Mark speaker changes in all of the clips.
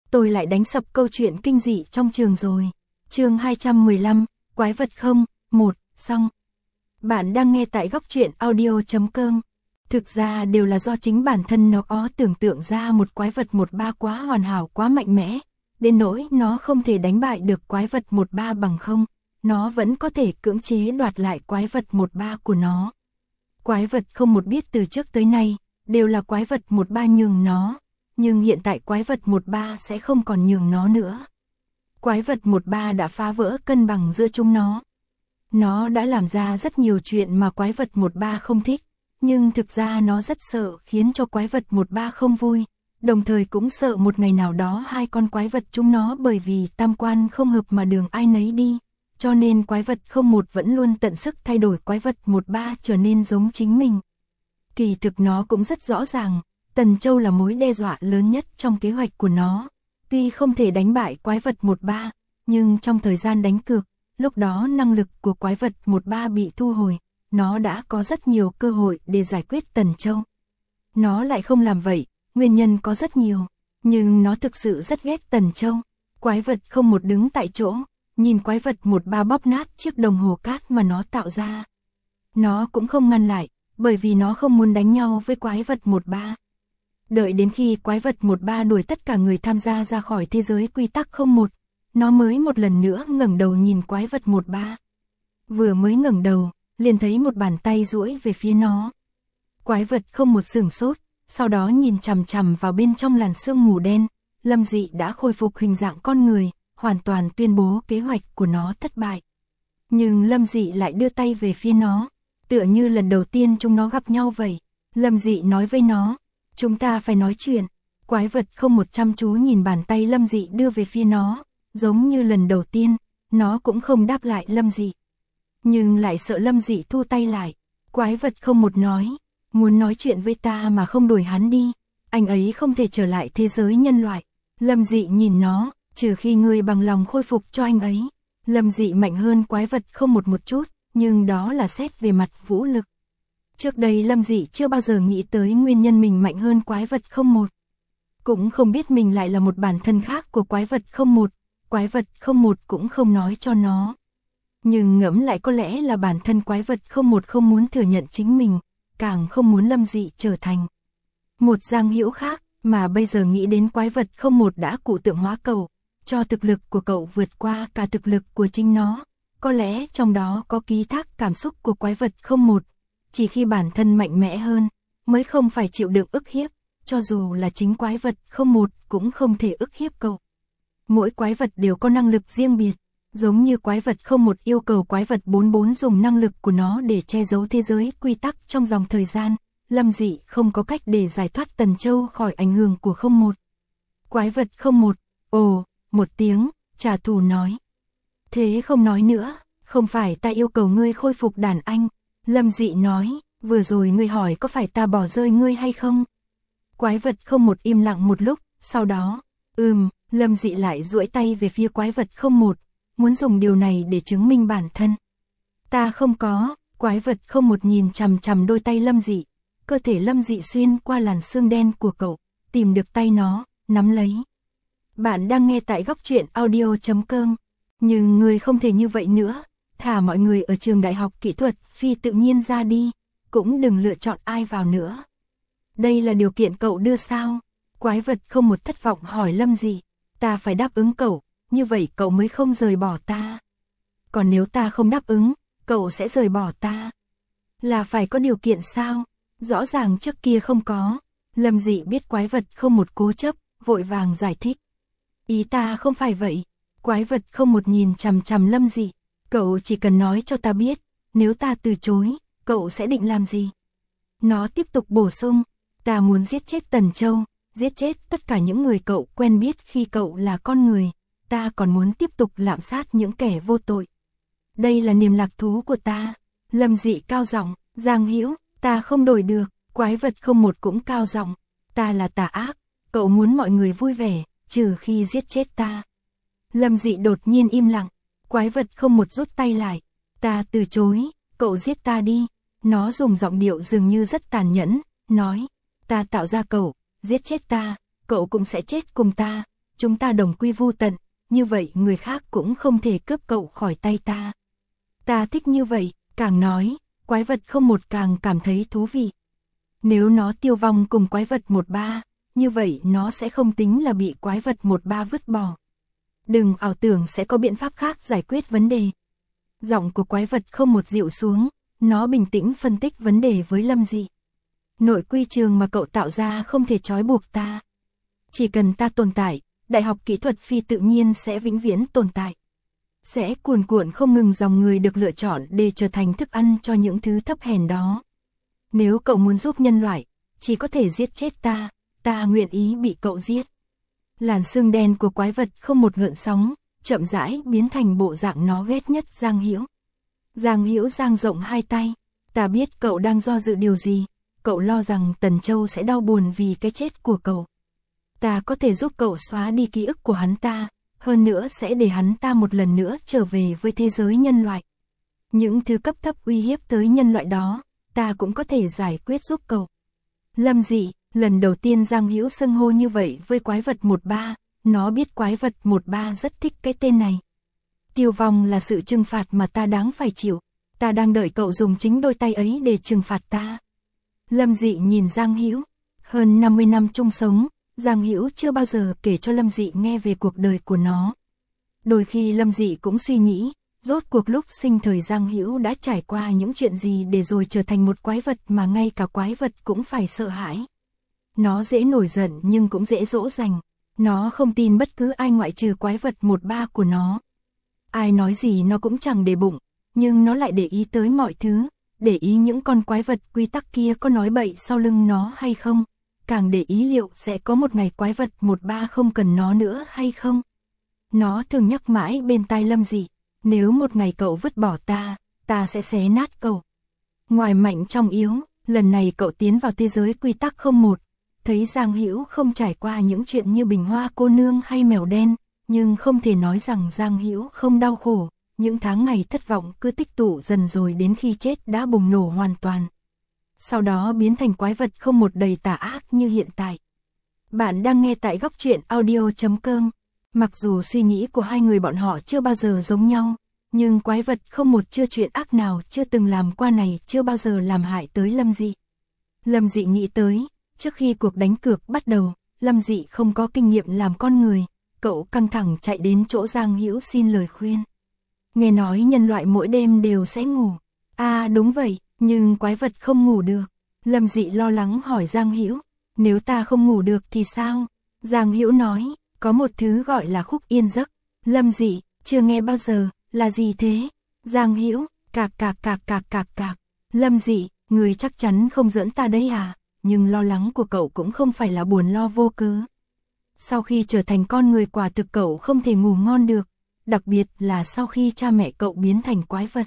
Speaker 1: tôi lại đánh sập câu chuyện kinh dị trong trường rồi. Chương 215, quái vật không, 1, xong. Bạn đang nghe tại góc truyện audio.com. Thực ra đều là do chính bản thân nó tưởng tượng ra một quái vật 13 quá hoàn hảo, quá mạnh mẽ, đến nỗi nó không thể đánh bại được quái vật 13 bằng không, nó vẫn có thể cưỡng chế đoạt lại quái vật 13 của nó. Quái vật không một biết từ trước tới nay, đều là quái vật 13 nhường nó, nhưng hiện tại quái vật 13 sẽ không còn nhường nó nữa. Quái vật 13 đã phá vỡ cân bằng giữa chúng nó. Nó đã làm ra rất nhiều chuyện mà quái vật 13 không thích, nhưng thực ra nó rất sợ khiến cho quái vật 13 không vui, đồng thời cũng sợ một ngày nào đó hai con quái vật chúng nó bởi vì tam quan không hợp mà đường ai nấy đi, cho nên quái vật 01 vẫn luôn tận sức thay đổi quái vật 13 trở nên giống chính mình. Kỳ thực nó cũng rất rõ ràng, Tần Châu là mối đe dọa lớn nhất trong kế hoạch của nó. Tuy không thể đánh bại quái vật 13, nhưng trong thời gian đánh cược, lúc đó năng lực của quái vật 13 bị thu hồi, nó đã có rất nhiều cơ hội để giải quyết Tần Châu. Nó lại không làm vậy, nguyên nhân có rất nhiều, nhưng nó thực sự rất ghét Tần Châu. Quái vật 01 đứng tại chỗ, nhìn quái vật 13 bóp nát chiếc đồng hồ cát mà nó tạo ra. Nó cũng không ngăn lại, bởi vì nó không muốn đánh nhau với quái vật 13. Đợi đến khi quái vật 13 đuổi tất cả người tham gia ra khỏi thế giới quy tắc 01, nó mới một lần nữa ngẩng đầu nhìn quái vật 13. Vừa mới ngẩng đầu, liền thấy một bàn tay duỗi về phía nó. Quái vật 01 sửng sốt, sau đó nhìn chằm chằm vào bên trong làn sương mù đen, Lâm Dị đã khôi phục hình dạng con người, hoàn toàn tuyên bố kế hoạch của nó thất bại. Nhưng Lâm Dị lại đưa tay về phía nó, tựa như lần đầu tiên chúng nó gặp nhau vậy. Lâm Dị nói với nó, chúng ta phải nói chuyện. Quái vật 01 chăm chú nhìn bàn tay Lâm Dị đưa về phía nó, giống như lần đầu tiên, nó cũng không đáp lại Lâm Dị. Nhưng lại sợ Lâm Dị thu tay lại. Quái vật 01 nói, muốn nói chuyện với ta mà không đuổi hắn đi, anh ấy không thể trở lại thế giới nhân loại. Lâm Dị nhìn nó, trừ khi ngươi bằng lòng khôi phục cho anh ấy. Lâm Dị mạnh hơn quái vật 01 một chút, nhưng đó là xét về mặt vũ lực. Trước đây Lâm Dị chưa bao giờ nghĩ tới nguyên nhân mình mạnh hơn quái vật 01. Cũng không biết mình lại là một bản thân khác của quái vật 01, quái vật 01 cũng không nói cho nó. Nhưng ngẫm lại có lẽ là bản thân quái vật 01 không muốn thừa nhận chính mình, càng không muốn Lâm Dị trở thành một Giang Hữu khác, mà bây giờ nghĩ đến quái vật 01 đã cụ tượng hóa cậu, cho thực lực của cậu vượt qua cả thực lực của chính nó. Có lẽ trong đó có ký thác cảm xúc của quái vật 01, chỉ khi bản thân mạnh mẽ hơn, mới không phải chịu đựng ức hiếp, cho dù là chính quái vật 01 cũng không thể ức hiếp cậu. Mỗi quái vật đều có năng lực riêng biệt, giống như quái vật 01 yêu cầu quái vật 44 dùng năng lực của nó để che giấu thế giới quy tắc trong dòng thời gian, Lâm Dị không có cách để giải thoát Tần Châu khỏi ảnh hưởng của 01. Quái vật 01, ồ, một tiếng, trả thù nói. Thế không nói nữa, không phải ta yêu cầu ngươi khôi phục đàn anh. Lâm Dị nói, vừa rồi ngươi hỏi có phải ta bỏ rơi ngươi hay không? Quái vật 01 im lặng một lúc, sau đó, Lâm Dị lại duỗi tay về phía quái vật 01, muốn dùng điều này để chứng minh bản thân. Ta không có, quái vật 01 nhìn chằm chằm đôi tay Lâm Dị, cơ thể Lâm Dị xuyên qua làn sương đen của cậu, tìm được tay nó, nắm lấy. Bạn đang nghe tại góc truyện audio.com, nhưng ngươi không thể như vậy nữa, thả mọi người ở trường đại học kỹ thuật phi tự nhiên ra đi, cũng đừng lựa chọn ai vào nữa. Đây là điều kiện cậu đưa sao? Quái vật 01 thất vọng hỏi Lâm Dị, ta phải đáp ứng cậu, như vậy cậu mới không rời bỏ ta. Còn nếu ta không đáp ứng, cậu sẽ rời bỏ ta. Là phải có điều kiện sao? Rõ ràng trước kia không có. Lâm Dị biết quái vật 01 cố chấp, vội vàng giải thích. Ý ta không phải vậy. Quái vật 01 nhìn chằm chằm Lâm Dị, cậu chỉ cần nói cho ta biết, nếu ta từ chối, cậu sẽ định làm gì? Nó tiếp tục bổ sung, ta muốn giết chết Tần Châu, giết chết tất cả những người cậu quen biết khi cậu là con người, ta còn muốn tiếp tục lạm sát những kẻ vô tội. Đây là niềm lạc thú của ta. Lâm Dị cao giọng, Giang Hữu, ta không đổi được. Quái vật 01 cũng cao giọng, ta là tà ác, cậu muốn mọi người vui vẻ, trừ khi giết chết ta. Lâm Dị đột nhiên im lặng, quái vật 01 rút tay lại, ta từ chối, cậu giết ta đi. Nó dùng giọng điệu dường như rất tàn nhẫn, nói, ta tạo ra cậu, giết chết ta, cậu cũng sẽ chết cùng ta, chúng ta đồng quy vu tận, như vậy người khác cũng không thể cướp cậu khỏi tay ta. Ta thích như vậy, càng nói, quái vật không một càng cảm thấy thú vị. Nếu nó tiêu vong cùng quái vật 13, như vậy nó sẽ không tính là bị quái vật 13 vứt bỏ. Đừng ảo tưởng sẽ có biện pháp khác giải quyết vấn đề. Giọng của quái vật không một dịu xuống, nó bình tĩnh phân tích vấn đề với Lâm Dị. Nội quy trường mà cậu tạo ra không thể trói buộc ta. Chỉ cần ta tồn tại, Đại học Kỹ thuật Phi tự nhiên sẽ vĩnh viễn tồn tại. Sẽ cuồn cuộn không ngừng dòng người được lựa chọn để trở thành thức ăn cho những thứ thấp hèn đó. Nếu cậu muốn giúp nhân loại, chỉ có thể giết chết ta nguyện ý bị cậu giết. Làn xương đen của quái vật không một gợn sóng, chậm rãi biến thành bộ dạng nó ghét nhất Giang Hữu. Giang Hữu dang rộng hai tay, ta biết cậu đang do dự điều gì, cậu lo rằng Tần Châu sẽ đau buồn vì cái chết của cậu. Ta có thể giúp cậu xóa đi ký ức của hắn ta, hơn nữa sẽ để hắn ta một lần nữa trở về với thế giới nhân loại. Những thứ cấp thấp uy hiếp tới nhân loại đó, ta cũng có thể giải quyết giúp cậu. Lâm Dị, lần đầu tiên Giang Hữu xưng hô như vậy với quái vật 13, nó biết quái vật 13 rất thích cái tên này. Tiêu vong là sự trừng phạt mà ta đáng phải chịu, ta đang đợi cậu dùng chính đôi tay ấy để trừng phạt ta. Lâm Dị nhìn Giang Hữu, hơn 50 năm chung sống, Giang Hữu chưa bao giờ kể cho Lâm Dị nghe về cuộc đời của nó. Đôi khi Lâm Dị cũng suy nghĩ, rốt cuộc lúc sinh thời Giang Hữu đã trải qua những chuyện gì để rồi trở thành một quái vật mà ngay cả quái vật cũng phải sợ hãi. Nó dễ nổi giận nhưng cũng dễ dỗ dành. Nó không tin bất cứ ai ngoại trừ quái vật 13 của nó. Ai nói gì nó cũng chẳng để bụng, nhưng nó lại để ý tới mọi thứ, để ý những con quái vật quy tắc kia có nói bậy sau lưng nó hay không, càng để ý liệu sẽ có một ngày quái vật 13 không cần nó nữa hay không. Nó thường nhắc mãi bên tai Lâm Dị, nếu một ngày cậu vứt bỏ ta sẽ xé nát cậu. Ngoài mạnh trong yếu, lần này cậu tiến vào thế giới quy tắc 01, thấy Giang Hữu không trải qua những chuyện như Bình Hoa cô nương hay mèo đen, nhưng không thể nói rằng Giang Hữu không đau khổ, những tháng ngày thất vọng cứ tích tụ dần rồi đến khi chết đã bùng nổ hoàn toàn. Sau đó biến thành quái vật 01 đầy tà ác như hiện tại. Bạn đang nghe tại Góc Truyện Audio.com. Mặc dù suy nghĩ của hai người bọn họ chưa bao giờ giống nhau, nhưng quái vật 01 chưa chuyện ác nào chưa từng làm qua này chưa bao giờ làm hại tới Lâm Dị. Lâm Dị nghĩ tới, trước khi cuộc đánh cược bắt đầu, Lâm Dị không có kinh nghiệm làm con người, cậu căng thẳng chạy đến chỗ Giang Hữu xin lời khuyên. Nghe nói nhân loại mỗi đêm đều sẽ ngủ. À đúng vậy, nhưng quái vật không ngủ được. Lâm Dị lo lắng hỏi Giang Hữu, nếu ta không ngủ được thì sao? Giang Hữu nói, có một thứ gọi là khúc yên giấc. Lâm Dị, chưa nghe bao giờ, là gì thế? Giang Hữu, cạc cạc cạc cạc cạc cạc. Lâm Dị, người chắc chắn không giỡn ta đấy à? Nhưng lo lắng của cậu cũng không phải là buồn lo vô cớ. Sau khi trở thành con người quả thực cậu không thể ngủ ngon được, đặc biệt là sau khi cha mẹ cậu biến thành quái vật.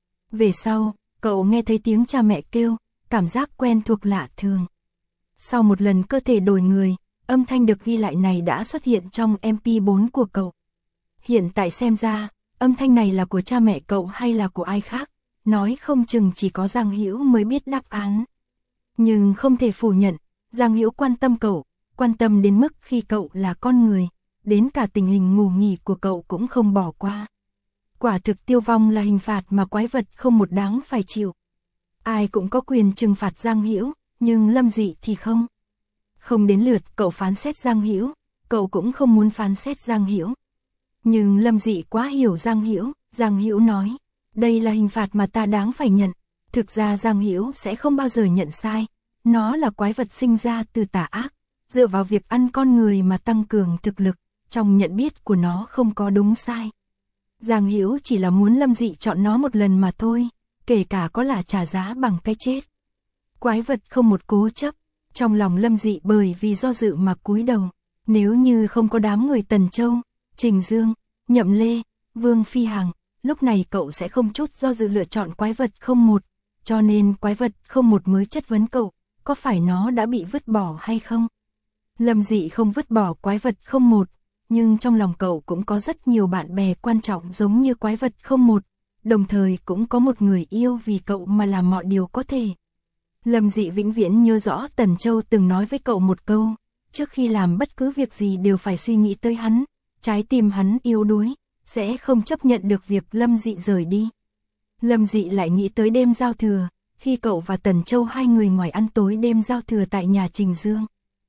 Speaker 1: Về sau, cậu nghe thấy tiếng cha mẹ kêu, cảm giác quen thuộc lạ thường. Sau một lần cơ thể đổi người, âm thanh được ghi lại này đã xuất hiện trong MP4 của cậu. Hiện tại xem ra, âm thanh này là của cha mẹ cậu hay là của ai khác, nói không chừng chỉ có Giang Hữu mới biết đáp án. Nhưng không thể phủ nhận, Giang Hữu quan tâm cậu, quan tâm đến mức khi cậu là con người, đến cả tình hình ngủ nghỉ của cậu cũng không bỏ qua. Quả thực tiêu vong là hình phạt mà quái vật 01 đáng phải chịu. Ai cũng có quyền trừng phạt Giang Hữu, nhưng Lâm Dị thì không. Không đến lượt cậu phán xét Giang Hữu, cậu cũng không muốn phán xét Giang Hữu. Nhưng Lâm Dị quá hiểu Giang Hữu, Giang Hữu nói, đây là hình phạt mà ta đáng phải nhận. Thực ra Giang Hữu sẽ không bao giờ nhận sai, nó là quái vật sinh ra từ tà ác, dựa vào việc ăn con người mà tăng cường thực lực, trong nhận biết của nó không có đúng sai. Giang Hữu chỉ là muốn Lâm Dị chọn nó một lần mà thôi, kể cả có là trả giá bằng cái chết. Quái vật 01 cố chấp, trong lòng Lâm Dị bởi vì do dự mà cúi đầu, nếu như không có đám người Tần Châu, Trình Dương, Nhậm Lê, Vương Phi Hằng, lúc này cậu sẽ không chút do dự lựa chọn quái vật 01, cho nên quái vật 01 mới chất vấn cậu, có phải nó đã bị vứt bỏ hay không? Lâm Dị không vứt bỏ quái vật 01, nhưng trong lòng cậu cũng có rất nhiều bạn bè quan trọng giống như quái vật 01, đồng thời cũng có một người yêu vì cậu mà làm mọi điều có thể. Lâm Dị vĩnh viễn nhớ rõ Tần Châu từng nói với cậu một câu, trước khi làm bất cứ việc gì đều phải suy nghĩ tới hắn, trái tim hắn yếu đuối, sẽ không chấp nhận được việc Lâm Dị rời đi. Lâm Dị lại nghĩ tới đêm giao thừa, khi cậu và Tần Châu hai người ngoài ăn tối đêm giao thừa tại nhà Trình Dương.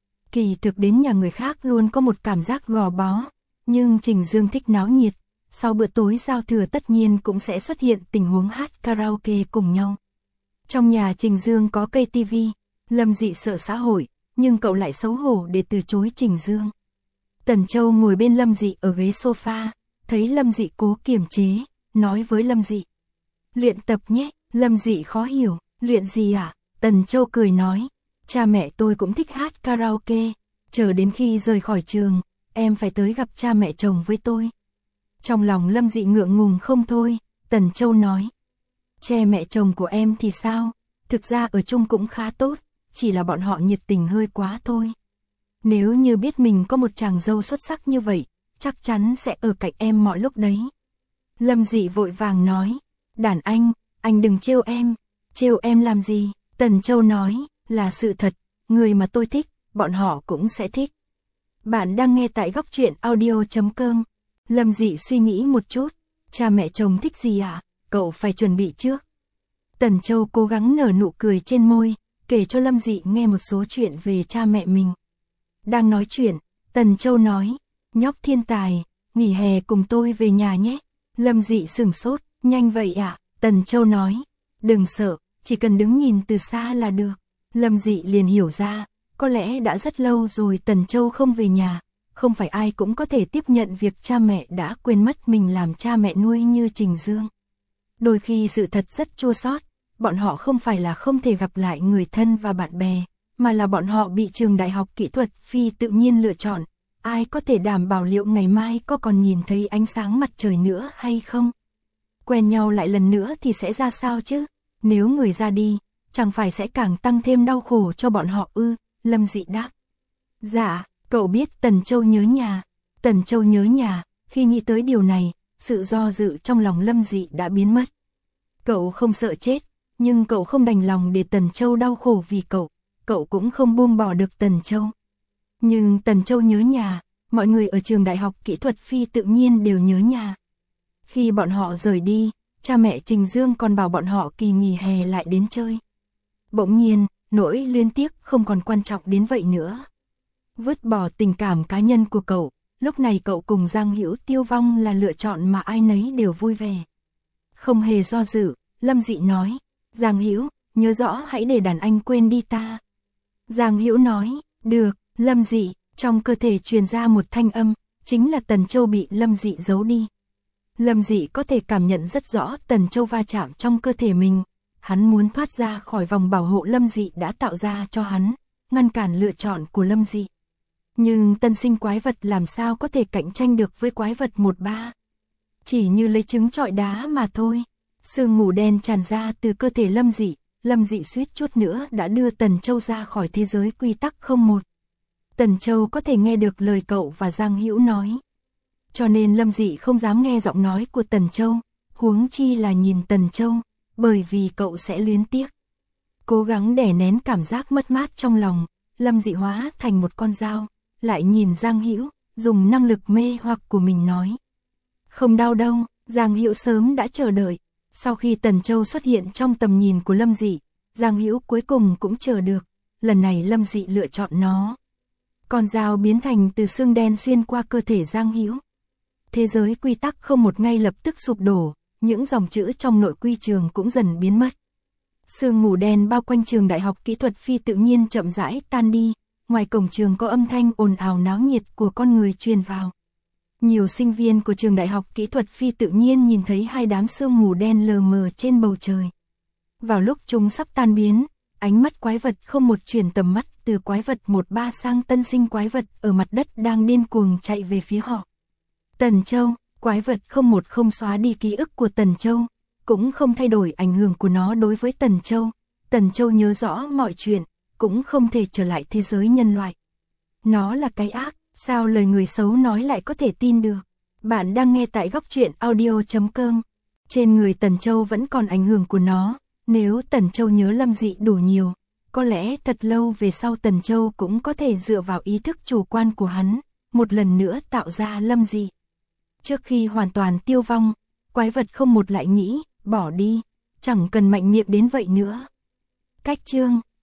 Speaker 1: Kỳ thực đến nhà người khác luôn có một cảm giác gò bó, nhưng Trình Dương thích náo nhiệt, sau bữa tối giao thừa tất nhiên cũng sẽ xuất hiện tình huống hát karaoke cùng nhau. Trong nhà Trình Dương có cây tivi, Lâm Dị sợ xã hội, nhưng cậu lại xấu hổ để từ chối Trình Dương. Tần Châu ngồi bên Lâm Dị ở ghế sofa, thấy Lâm Dị cố kiềm chế, nói với Lâm Dị. Luyện tập nhé, Lâm Dị khó hiểu, luyện gì à? Tần Châu cười nói, cha mẹ tôi cũng thích hát karaoke, chờ đến khi rời khỏi trường, em phải tới gặp cha mẹ chồng với tôi. Trong lòng Lâm Dị ngượng ngùng không thôi, Tần Châu nói. Cha mẹ chồng của em thì sao? Thực ra ở chung cũng khá tốt, chỉ là bọn họ nhiệt tình hơi quá thôi. Nếu như biết mình có một chàng dâu xuất sắc như vậy, chắc chắn sẽ ở cạnh em mọi lúc đấy. Lâm Dị vội vàng nói, đàn anh đừng trêu em làm gì? Tần Châu nói, là sự thật, người mà tôi thích, bọn họ cũng sẽ thích. Bạn đang nghe tại góc truyện audio.com. Lâm Dị suy nghĩ một chút, cha mẹ chồng thích gì à? Cậu phải chuẩn bị trước. Tần Châu cố gắng nở nụ cười trên môi, kể cho Lâm Dị nghe một số chuyện về cha mẹ mình. Đang nói chuyện, Tần Châu nói, nhóc thiên tài, nghỉ hè cùng tôi về nhà nhé. Lâm Dị sửng sốt, nhanh vậy à? Tần Châu nói, đừng sợ, chỉ cần đứng nhìn từ xa là được. Lâm Dị liền hiểu ra, có lẽ đã rất lâu rồi Tần Châu không về nhà, không phải ai cũng có thể tiếp nhận việc cha mẹ đã quên mất mình làm cha mẹ nuôi như Trình Dương. Đôi khi sự thật rất chua xót, bọn họ không phải là không thể gặp lại người thân và bạn bè, mà là bọn họ bị trường đại học kỹ thuật phi tự nhiên lựa chọn, ai có thể đảm bảo liệu ngày mai có còn nhìn thấy ánh sáng mặt trời nữa hay không? Quen nhau lại lần nữa thì sẽ ra sao chứ? Nếu người ra đi, chẳng phải sẽ càng tăng thêm đau khổ cho bọn họ ư? Lâm Dị đáp. Dạ, cậu biết Tần Châu nhớ nhà. Tần Châu nhớ nhà, khi nghĩ tới điều này, sự do dự trong lòng Lâm Dị đã biến mất. Cậu không sợ chết, nhưng cậu không đành lòng để Tần Châu đau khổ vì cậu cũng không buông bỏ được Tần Châu. Nhưng Tần Châu nhớ nhà, mọi người ở trường đại học kỹ thuật phi tự nhiên đều nhớ nhà. Khi bọn họ rời đi, cha mẹ Trình Dương còn bảo bọn họ kỳ nghỉ hè lại đến chơi. Bỗng nhiên, nỗi luyến tiếc không còn quan trọng đến vậy nữa. Vứt bỏ tình cảm cá nhân của cậu, lúc này cậu cùng Giang Hữu tiêu vong là lựa chọn mà ai nấy đều vui vẻ. Không hề do dự, Lâm Dị nói, Giang Hữu, nhớ rõ hãy để đàn anh quên đi ta. Giang Hữu nói, được. Lâm Dị, trong cơ thể truyền ra một thanh âm, chính là Tần Châu bị Lâm Dị giấu đi. Lâm Dị có thể cảm nhận rất rõ Tần Châu va chạm trong cơ thể mình, hắn muốn thoát ra khỏi vòng bảo hộ Lâm Dị đã tạo ra cho hắn, ngăn cản lựa chọn của Lâm Dị. Nhưng tân sinh quái vật làm sao có thể cạnh tranh được với quái vật 1-3? Chỉ như lấy trứng trọi đá mà thôi. Sương mù đen tràn ra từ cơ thể Lâm Dị suýt chút nữa đã đưa Tần Châu ra khỏi thế giới quy tắc 01. Tần Châu có thể nghe được lời cậu và Giang Hữu nói. Cho nên Lâm Dị không dám nghe giọng nói của Tần Châu, huống chi là nhìn Tần Châu, bởi vì cậu sẽ luyến tiếc. Cố gắng đè nén cảm giác mất mát trong lòng, Lâm Dị hóa thành một con dao, lại nhìn Giang Hữu, dùng năng lực mê hoặc của mình nói. Không đau đâu, Giang Hữu sớm đã chờ đợi. Sau khi Tần Châu xuất hiện trong tầm nhìn của Lâm Dị, Giang Hữu cuối cùng cũng chờ được, lần này Lâm Dị lựa chọn nó. Con dao biến thành từ xương đen xuyên qua cơ thể Giang Hữu. Thế giới quy tắc 01 ngay lập tức sụp đổ, những dòng chữ trong nội quy trường cũng dần biến mất. Sương mù đen bao quanh trường đại học kỹ thuật phi tự nhiên chậm rãi tan đi, ngoài cổng trường có âm thanh ồn ào náo nhiệt của con người truyền vào. Nhiều sinh viên của trường đại học kỹ thuật phi tự nhiên nhìn thấy hai đám sương mù đen lờ mờ trên bầu trời. Vào lúc chúng sắp tan biến, ánh mắt quái vật 01 chuyển tầm mắt từ quái vật 1-3 sang tân sinh quái vật ở mặt đất đang điên cuồng chạy về phía họ. Tần Châu, quái vật 01 không xóa đi ký ức của Tần Châu, cũng không thay đổi ảnh hưởng của nó đối với Tần Châu. Tần Châu nhớ rõ mọi chuyện, cũng không thể trở lại thế giới nhân loại. Nó là cái ác, sao lời người xấu nói lại có thể tin được. Bạn đang nghe tại góc truyện audio.com. Trên người Tần Châu vẫn còn ảnh hưởng của nó, nếu Tần Châu nhớ Lâm Dị đủ nhiều, Có lẽ thật lâu về sau Tần Châu cũng có thể dựa vào ý thức chủ quan của hắn, một lần nữa tạo ra Lâm Dị. Trước khi hoàn toàn tiêu vong, quái vật không một lại nghĩ, bỏ đi, chẳng cần mạnh miệng đến vậy nữa. Cách chương